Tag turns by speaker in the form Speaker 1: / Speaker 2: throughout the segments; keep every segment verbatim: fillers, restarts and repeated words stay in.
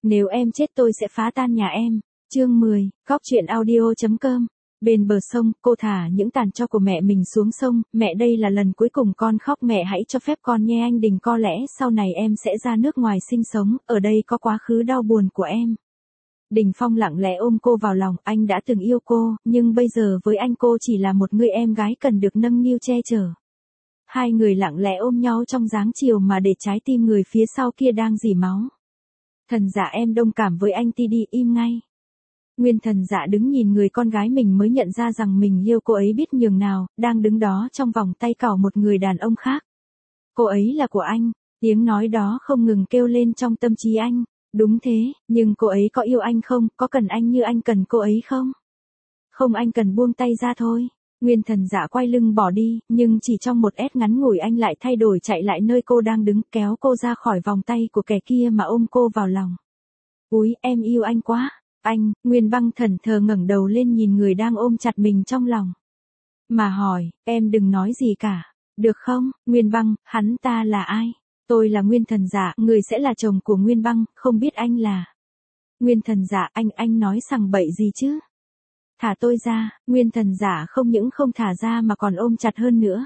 Speaker 1: Nếu em chết tôi sẽ phá tan nhà em. Chương mười, góc truyện audio chấm com. Bên bờ sông, cô thả những tàn tro của mẹ mình xuống sông. Mẹ, đây là lần cuối cùng con khóc, mẹ hãy cho phép con nghe anh Đình, có lẽ sau này em sẽ ra nước ngoài sinh sống, ở đây có quá khứ đau buồn của em. Đình Phong lặng lẽ ôm cô vào lòng, anh đã từng yêu cô, nhưng bây giờ với anh cô chỉ là một người em gái cần được nâng niu che chở. Hai người lặng lẽ ôm nhau trong dáng chiều mà để trái tim người phía sau kia đang rỉ máu. Thần Dạ, em đồng cảm với anh, ti đi, im ngay. Nguyên Thần Dạ đứng nhìn người con gái mình mới nhận ra rằng mình yêu cô ấy biết nhường nào, đang đứng đó trong vòng tay cào một người đàn ông khác. Cô ấy là của anh, tiếng nói đó không ngừng kêu lên trong tâm trí anh. Đúng thế, nhưng cô ấy có yêu anh không, có cần anh như anh cần cô ấy không? Không, anh cần buông tay ra thôi. Nguyên Thần Dạ quay lưng bỏ đi, nhưng chỉ trong một ét ngắn ngủi anh lại thay đổi chạy lại nơi cô đang đứng, kéo cô ra khỏi vòng tay của kẻ kia mà ôm cô vào lòng. Úi, em yêu anh quá. Anh, Nguyên Băng thẫn thờ ngẩng đầu lên nhìn người đang ôm chặt mình trong lòng. Mà hỏi, em đừng nói gì cả. Được không, Nguyên Băng, hắn ta là ai? Tôi là Nguyên Thần Dạ, người sẽ là chồng của Nguyên Băng, không biết anh là. Nguyên Thần Dạ, anh, anh nói sằng bậy gì chứ? Thả tôi ra. Nguyên Thần Dạ không những không thả ra mà còn ôm chặt hơn nữa.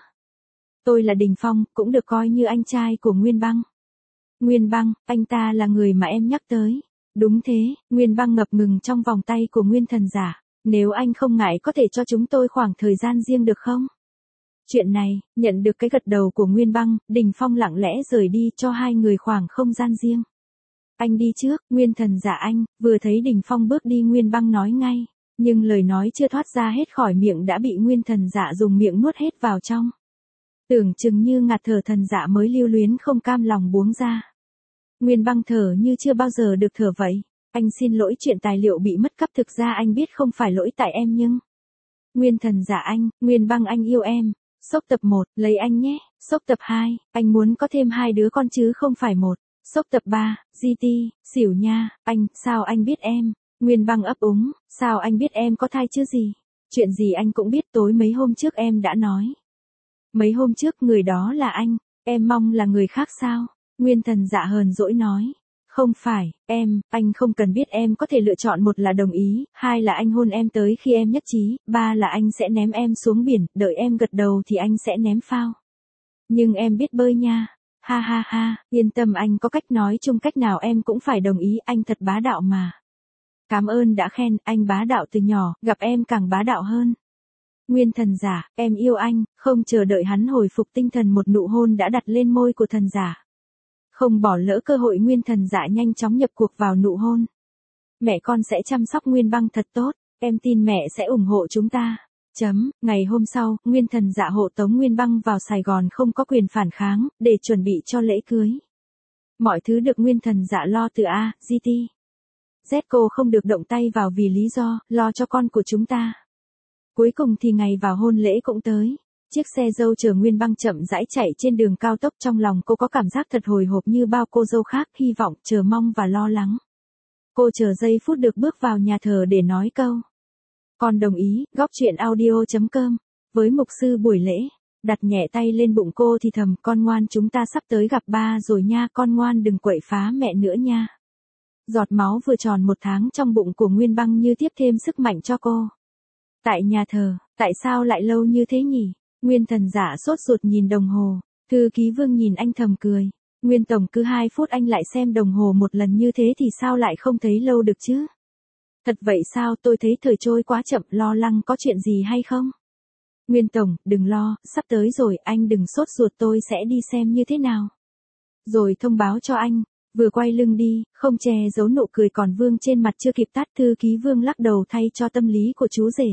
Speaker 1: Tôi là Đình Phong, cũng được coi như anh trai của Nguyên Băng. Nguyên Băng, anh ta là người mà em nhắc tới. Đúng thế, Nguyên Băng ngập ngừng trong vòng tay của Nguyên Thần Dạ. Nếu anh không ngại có thể cho chúng tôi khoảng thời gian riêng được không? Chuyện này, nhận được cái gật đầu của Nguyên Băng, Đình Phong lặng lẽ rời đi cho hai người khoảng không gian riêng. Anh đi trước, Nguyên Thần Dạ anh, vừa thấy Đình Phong bước đi Nguyên Băng nói ngay. Nhưng lời nói chưa thoát ra hết khỏi miệng đã bị Nguyên Thần Dạ dùng miệng nuốt hết vào trong. Tưởng chừng như ngạt thở, Thần Dạ mới lưu luyến không cam lòng buông ra. Nguyên Băng thở như chưa bao giờ được thở vậy. Anh xin lỗi, chuyện tài liệu bị mất cắp thực ra anh biết không phải lỗi tại em nhưng... Nguyên Thần Dạ anh, Nguyên Băng anh yêu em. Sốc tập một, lấy anh nhé. Sốc tập hai, anh muốn có thêm hai đứa con chứ không phải một. Sốc tập ba, giê tê, xỉu nha, anh, sao anh biết em? Nguyên Băng ấp úng, sao anh biết em có thai chứ gì? Chuyện gì anh cũng biết, tối mấy hôm trước em đã nói. Mấy hôm trước người đó là anh, em mong là người khác sao? Nguyên Thần Dạ hờn dỗi nói. Không phải, em, anh không cần biết, em có thể lựa chọn, một là đồng ý, hai là anh hôn em tới khi em nhất trí, ba là anh sẽ ném em xuống biển, đợi em gật đầu thì anh sẽ ném phao. Nhưng em biết bơi nha. Ha ha ha, yên tâm, anh có cách nói chung, cách nào em cũng phải đồng ý, anh thật bá đạo mà. Cảm ơn đã khen, anh bá đạo từ nhỏ, gặp em càng bá đạo hơn. Nguyên Thần Dạ, em yêu anh. Không chờ đợi hắn hồi phục tinh thần, một nụ hôn đã đặt lên môi của Thần Dạ. Không bỏ lỡ cơ hội, Nguyên Thần Dạ nhanh chóng nhập cuộc vào nụ hôn. Mẹ con sẽ chăm sóc Nguyên Băng thật tốt, em tin mẹ sẽ ủng hộ chúng ta. Chấm, ngày hôm sau, Nguyên Thần Dạ hộ tống Nguyên Băng vào Sài Gòn, không có quyền phản kháng, để chuẩn bị cho lễ cưới. Mọi thứ được Nguyên Thần Dạ lo từ A, giê tê. Z, cô không được động tay vào vì lý do, lo cho con của chúng ta. Cuối cùng thì ngày vào hôn lễ cũng tới. Chiếc xe dâu chở Nguyên Băng chậm rãi chạy trên đường cao tốc, trong lòng cô có cảm giác thật hồi hộp như bao cô dâu khác, hy vọng, chờ mong và lo lắng. Cô chờ giây phút được bước vào nhà thờ để nói câu. Con đồng ý, góc truyện audio chấm com. Với mục sư buổi lễ, đặt nhẹ tay lên bụng cô thì thầm, con ngoan, chúng ta sắp tới gặp ba rồi nha, con ngoan đừng quậy phá mẹ nữa nha. Giọt máu vừa tròn một tháng trong bụng của Nguyên Băng như tiếp thêm sức mạnh cho cô. Tại nhà thờ, tại sao lại lâu như thế nhỉ? Nguyên Thần Dạ sốt ruột nhìn đồng hồ. Thư ký Vương nhìn anh thầm cười. Nguyên tổng, cứ hai phút anh lại xem đồng hồ một lần như thế thì sao lại không thấy lâu được chứ? Thật vậy sao? Tôi thấy thời trôi quá chậm, lo lắng có chuyện gì hay không? Nguyên tổng, đừng lo, sắp tới rồi, anh đừng sốt ruột, tôi sẽ đi xem như thế nào. Rồi thông báo cho anh. Vừa quay lưng đi, không che giấu nụ cười còn vương trên mặt chưa kịp tắt, thư ký Vương lắc đầu thay cho tâm lý của chú rể.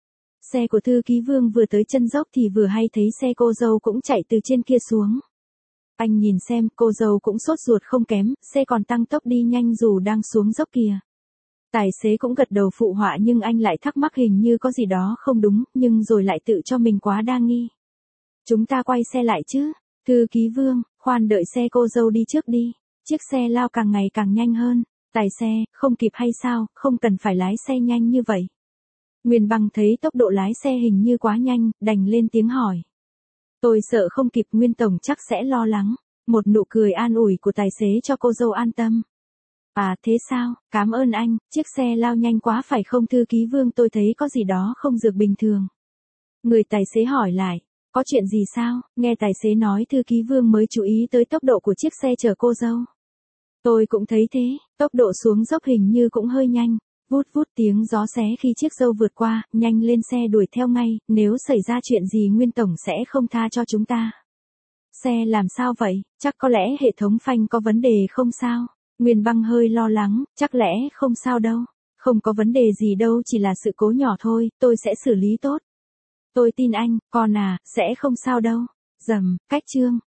Speaker 1: Xe của thư ký Vương vừa tới chân dốc thì vừa hay thấy xe cô dâu cũng chạy từ trên kia xuống. Anh nhìn xem, cô dâu cũng sốt ruột không kém, xe còn tăng tốc đi nhanh dù đang xuống dốc kìa. Tài xế cũng gật đầu phụ họa, nhưng anh lại thắc mắc hình như có gì đó không đúng, nhưng rồi lại tự cho mình quá đa nghi. Chúng ta quay xe lại chứ? Thư ký Vương, khoan, đợi xe cô dâu đi trước đi. Chiếc xe lao càng ngày càng nhanh hơn. Tài xe, không kịp hay sao, không cần phải lái xe nhanh như vậy. Nguyên Băng thấy tốc độ lái xe hình như quá nhanh, đành lên tiếng hỏi. Tôi sợ không kịp, Nguyên tổng chắc sẽ lo lắng. Một nụ cười an ủi của tài xế cho cô dâu an tâm. À thế sao, cảm ơn anh, chiếc xe lao nhanh quá phải không thư ký Vương, tôi thấy có gì đó không được bình thường. Người tài xế hỏi lại, có chuyện gì sao, nghe tài xế nói thư ký Vương mới chú ý tới tốc độ của chiếc xe chở cô dâu. Tôi cũng thấy thế, tốc độ xuống dốc hình như cũng hơi nhanh. Vút vút tiếng gió xé khi chiếc dâu vượt qua, nhanh lên xe đuổi theo ngay, nếu xảy ra chuyện gì Nguyên Tổng sẽ không tha cho chúng ta. Xe làm sao vậy, chắc có lẽ hệ thống phanh có vấn đề không sao. Nguyên Băng hơi lo lắng, chắc lẽ không sao đâu. Không có vấn đề gì đâu, chỉ là sự cố nhỏ thôi, tôi sẽ xử lý tốt. Tôi tin anh, con à, sẽ không sao đâu. Dầm, cách chương.